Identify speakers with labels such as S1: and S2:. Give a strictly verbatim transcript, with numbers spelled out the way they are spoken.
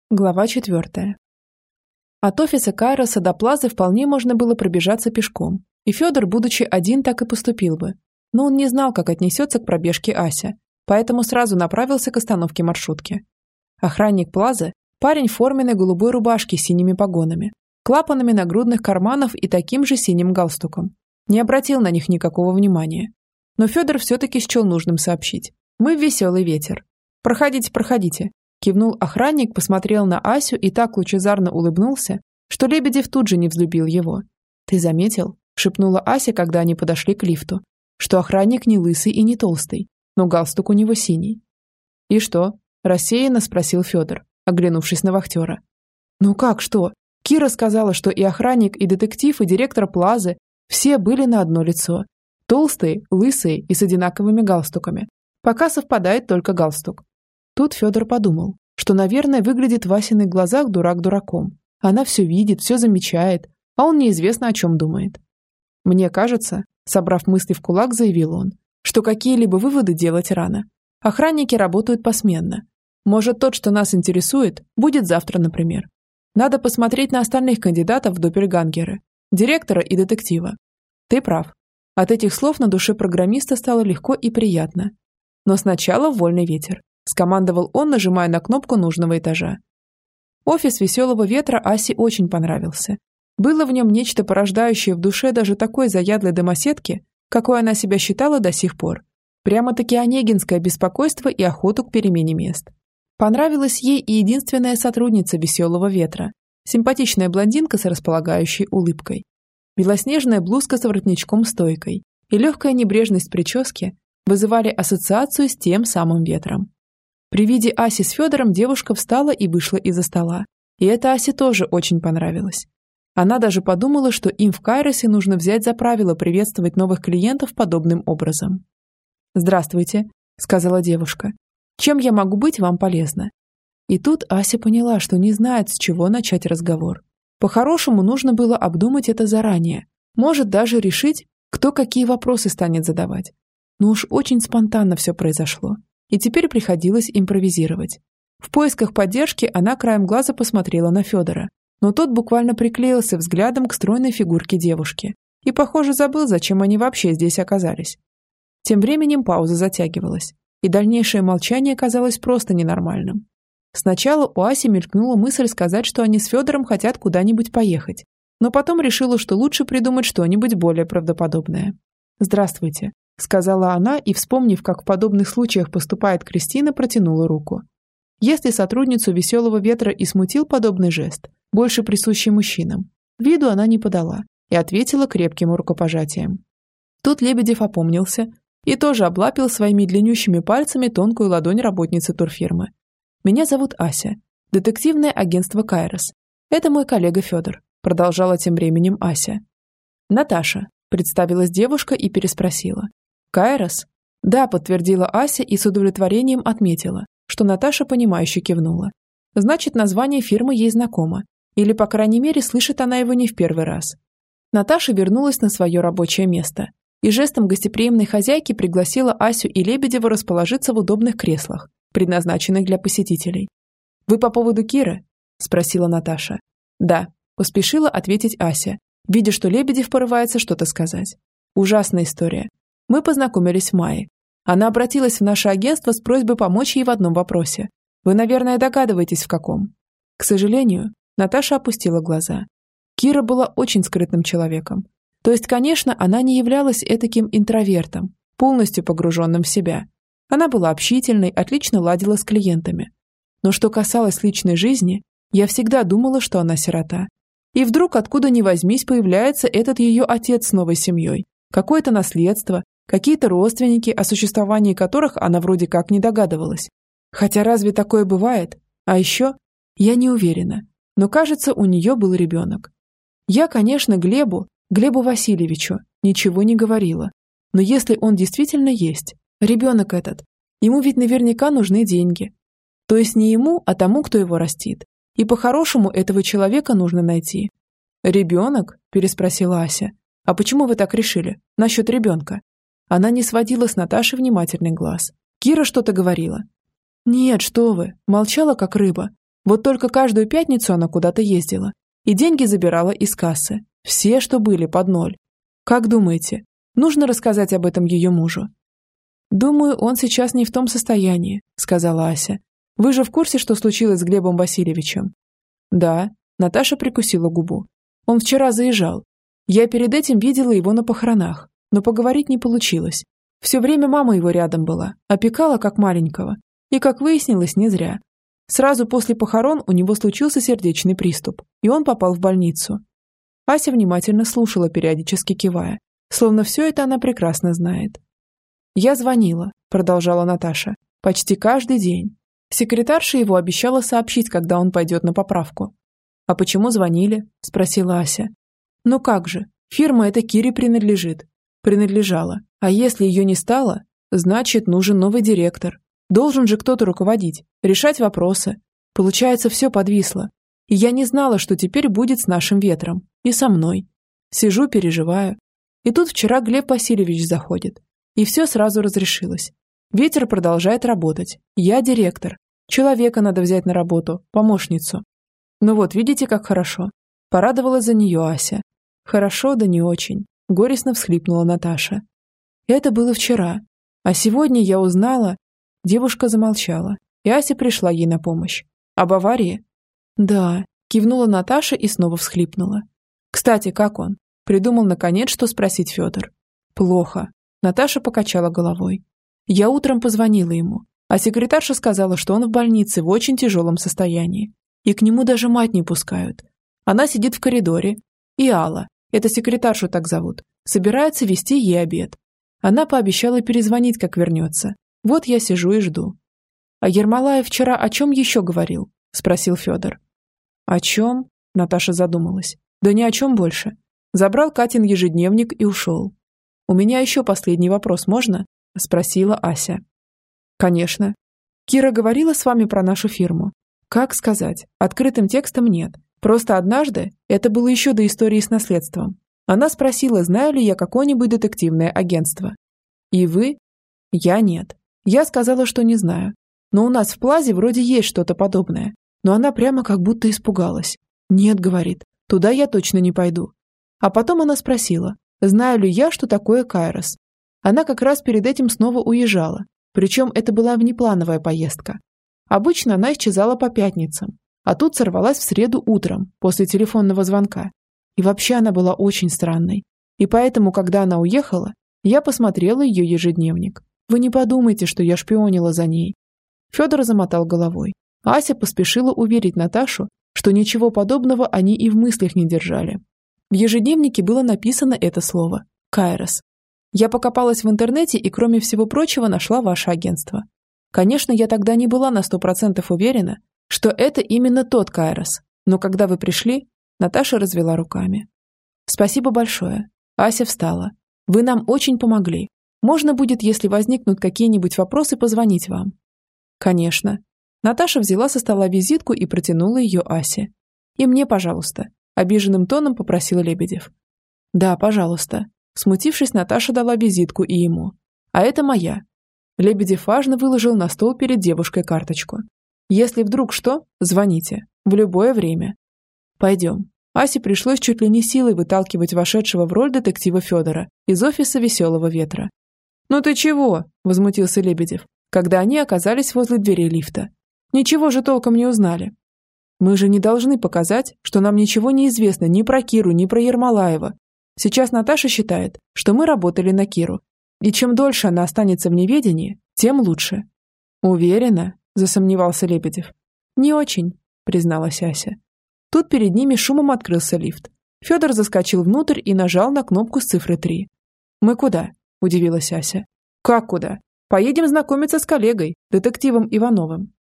S1: Глава четвертая. От офиса Кайроса до Плазы вполне можно было пробежаться пешком, и Федор, будучи один, так и поступил бы. Но он не знал, как отнесется к пробежке Ася, поэтому сразу направился к остановке маршрутки. Охранник Плазы – парень в форменной голубой рубашке с синими погонами, клапанами нагрудных карманов и таким же синим галстуком. Не обратил на них никакого внимания. Но Федор все-таки счел нужным сообщить. «Мы в веселый ветер. Проходите, проходите». Кивнул охранник, посмотрел на Асю и так лучезарно улыбнулся, что Лебедев тут же не взлюбил его. «Ты заметил?» – шепнула Ася, когда они подошли к лифту, что охранник не лысый и не толстый, но галстук у него синий. «И что?» – рассеянно спросил Федор, оглянувшись на вахтера. «Ну как что? Кира сказала, что и охранник, и детектив, и директор Плазы все были на одно лицо. Толстые, лысые и с одинаковыми галстуками. Пока совпадает только галстук». Тут Федор подумал, что, наверное, выглядит в Асиных глазах дурак дураком. Она все видит, все замечает, а он неизвестно о чем думает. «Мне кажется», собрав мысли в кулак, заявил он, что какие-либо выводы делать рано. Охранники работают посменно. Может, тот, что нас интересует, будет завтра, например. Надо посмотреть на остальных кандидатов в доппельгангеры, директора и детектива. Ты прав. От этих слов на душе программиста стало легко и приятно. Но сначала вольный ветер. Скомандовал он, нажимая на кнопку нужного этажа. Офис веселого ветра Асе очень понравился. Было в нем нечто порождающее в душе даже такой заядлой домоседки, какой она себя считала до сих пор. Прямо-таки онегинское беспокойство и охоту к перемене мест. Понравилась ей и единственная сотрудница веселого ветра, симпатичная блондинка с располагающей улыбкой. Белоснежная блузка с воротничком-стойкой и легкая небрежность прически вызывали ассоциацию с тем самым ветром. При виде Аси с Федором девушка встала и вышла из-за стола. И это Асе тоже очень понравилось. Она даже подумала, что им в Кайросе нужно взять за правило приветствовать новых клиентов подобным образом. «Здравствуйте», — сказала девушка. «Чем я могу быть вам полезна?» И тут Ася поняла, что не знает, с чего начать разговор. По-хорошему, нужно было обдумать это заранее. Может, даже решить, кто какие вопросы станет задавать. Но уж очень спонтанно все произошло. И теперь приходилось импровизировать. В поисках поддержки она краем глаза посмотрела на Федора, но тот буквально приклеился взглядом к стройной фигурке девушки и, похоже, забыл, зачем они вообще здесь оказались. Тем временем пауза затягивалась, и дальнейшее молчание казалось просто ненормальным. Сначала у Аси мелькнула мысль сказать, что они с Федором хотят куда-нибудь поехать, но потом решила, что лучше придумать что-нибудь более правдоподобное. «Здравствуйте», — сказала она и, вспомнив, как в подобных случаях поступает Кристина, протянула руку. Если сотрудницу веселого ветра и смутил подобный жест, больше присущий мужчинам, виду она не подала и ответила крепким рукопожатием. Тут Лебедев опомнился и тоже облапил своими длиннющими пальцами тонкую ладонь работницы турфирмы. «Меня зовут Ася, детективное агентство Кайрос. Это мой коллега Федор», продолжала тем временем Ася. «Наташа», представилась девушка и переспросила. «Кайрос?» «Да», подтвердила Ася и с удовлетворением отметила, что Наташа понимающе кивнула. Значит, название фирмы ей знакомо, или, по крайней мере, слышит она его не в первый раз. Наташа вернулась на свое рабочее место и жестом гостеприимной хозяйки пригласила Асю и Лебедева расположиться в удобных креслах, предназначенных для посетителей. «Вы по поводу Киры?» – спросила Наташа. «Да», – поспешила ответить Ася, видя, что Лебедев порывается что-то сказать. «Ужасная история. Мы познакомились в мае. Она обратилась в наше агентство с просьбой помочь ей в одном вопросе. Вы, наверное, догадываетесь, в каком». К сожалению, Наташа опустила глаза. Кира была очень скрытным человеком. То есть, конечно, она не являлась этаким интровертом, полностью погруженным в себя. Она была общительной, отлично ладила с клиентами. Но что касалось личной жизни, я всегда думала, что она сирота. И вдруг, откуда ни возьмись, появляется этот ее отец с новой семьей. Какое-то наследство, какие-то родственники, о существовании которых она вроде как не догадывалась. Хотя разве такое бывает? А еще, я не уверена, но кажется, у нее был ребенок. Я, конечно, Глебу, Глебу Васильевичу, ничего не говорила. Но если он действительно есть, ребенок этот, ему ведь наверняка нужны деньги. То есть не ему, а тому, кто его растит. И по-хорошему этого человека нужно найти. «Ребенок?» – переспросила Ася. «А почему вы так решили? Насчет ребенка?» Она не сводила с Наташи внимательный глаз. Кира что-то говорила. «Нет, что вы!» – молчала как рыба. Вот только каждую пятницу она куда-то ездила. И деньги забирала из кассы. Все, что были, под ноль. Как думаете, нужно рассказать об этом ее мужу? «Думаю, он сейчас не в том состоянии», — сказала Ася. «Вы же в курсе, что случилось с Глебом Васильевичем?» «Да», — Наташа прикусила губу. «Он вчера заезжал. Я перед этим видела его на похоронах, но поговорить не получилось. Все время мама его рядом была, опекала как маленького. И, как выяснилось, не зря. Сразу после похорон у него случился сердечный приступ, и он попал в больницу». Ася внимательно слушала, периодически кивая, словно все это она прекрасно знает. «Я звонила», — продолжала Наташа, — «почти каждый день. Секретарша его обещала сообщить, когда он пойдет на поправку». «А почему звонили?» — спросила Ася. «Ну как же, фирма эта Кире принадлежит». «Принадлежала. А если ее не стало, значит, нужен новый директор. Должен же кто-то руководить, решать вопросы. Получается, все подвисло. И я не знала, что теперь будет с нашим ветром. И со мной. Сижу, переживаю. И тут вчера Глеб Васильевич заходит. И все сразу разрешилось. Ветер продолжает работать. Я директор. Человека надо взять на работу, помощницу. Ну вот, видите, как хорошо. Порадовалась за нее Ася. Хорошо, да не очень. Горестно всхлипнула Наташа. Это было вчера. А сегодня я узнала... Девушка замолчала, и Ася пришла ей на помощь. Об аварии? Да, кивнула Наташа и снова всхлипнула. Кстати, как он? Придумал наконец, что спросить Федор. Плохо. Наташа покачала головой. Я утром позвонила ему, а секретарша сказала, что он в больнице в очень тяжелом состоянии. И к нему даже мать не пускают. Она сидит в коридоре. И Алла, это секретаршу так зовут, собирается вести ей обед. Она пообещала перезвонить, как вернется. Вот я сижу и жду. А Ермолаев вчера о чем еще говорил? Спросил Федор. О чем? Наташа задумалась. Да ни о чем больше. Забрал Катин ежедневник и ушел. У меня еще последний вопрос, можно? Спросила Ася. Конечно. Кира говорила с вами про нашу фирму. Как сказать, открытым текстом нет. Просто однажды, это было еще до истории с наследством, она спросила, знаю ли я какое-нибудь детективное агентство. И вы? Я нет. Я сказала, что не знаю. Но у нас в Плазе вроде есть что-то подобное. Но она прямо как будто испугалась. Нет, говорит, туда я точно не пойду. А потом она спросила, знаю ли я, что такое Кайрос. Она как раз перед этим снова уезжала. Причем это была внеплановая поездка. Обычно она исчезала по пятницам. А тут сорвалась в среду утром, после телефонного звонка. И вообще она была очень странной. И поэтому, когда она уехала, я посмотрела ее ежедневник. Вы не подумайте, что я шпионила за ней. Федор замотал головой. Ася поспешила уверить Наташу, что ничего подобного они и в мыслях не держали. В ежедневнике было написано это слово «Кайрос». Я покопалась в интернете и, кроме всего прочего, нашла ваше агентство. Конечно, я тогда не была на сто процентов уверена, что это именно тот Кайрос. Но когда вы пришли, Наташа развела руками. Спасибо большое. Ася встала. Вы нам очень помогли. Можно будет, если возникнут какие-нибудь вопросы, позвонить вам. Конечно. Наташа взяла со стола визитку и протянула ее Асе. И мне, пожалуйста. Обиженным тоном попросил Лебедев. Да, пожалуйста. Смутившись, Наташа дала визитку и ему. А это моя. Лебедев важно выложил на стол перед девушкой карточку. Если вдруг что, звоните. В любое время. Пойдем. Асе пришлось чуть ли не силой выталкивать вошедшего в роль детектива Федора из офиса «Веселого ветра». «Ну ты чего?» – возмутился Лебедев, когда они оказались возле двери лифта. «Ничего же толком не узнали». «Мы же не должны показать, что нам ничего не известно ни про Киру, ни про Ермолаева. Сейчас Наташа считает, что мы работали на Киру. И чем дольше она останется в неведении, тем лучше». «Уверена?» – засомневался Лебедев. «Не очень», – призналась Ася. Тут перед ними шумом открылся лифт. Федор заскочил внутрь и нажал на кнопку с цифрой три. «Мы куда?» – удивилась Ася. «Как куда? Поедем знакомиться с коллегой, детективом Ивановым».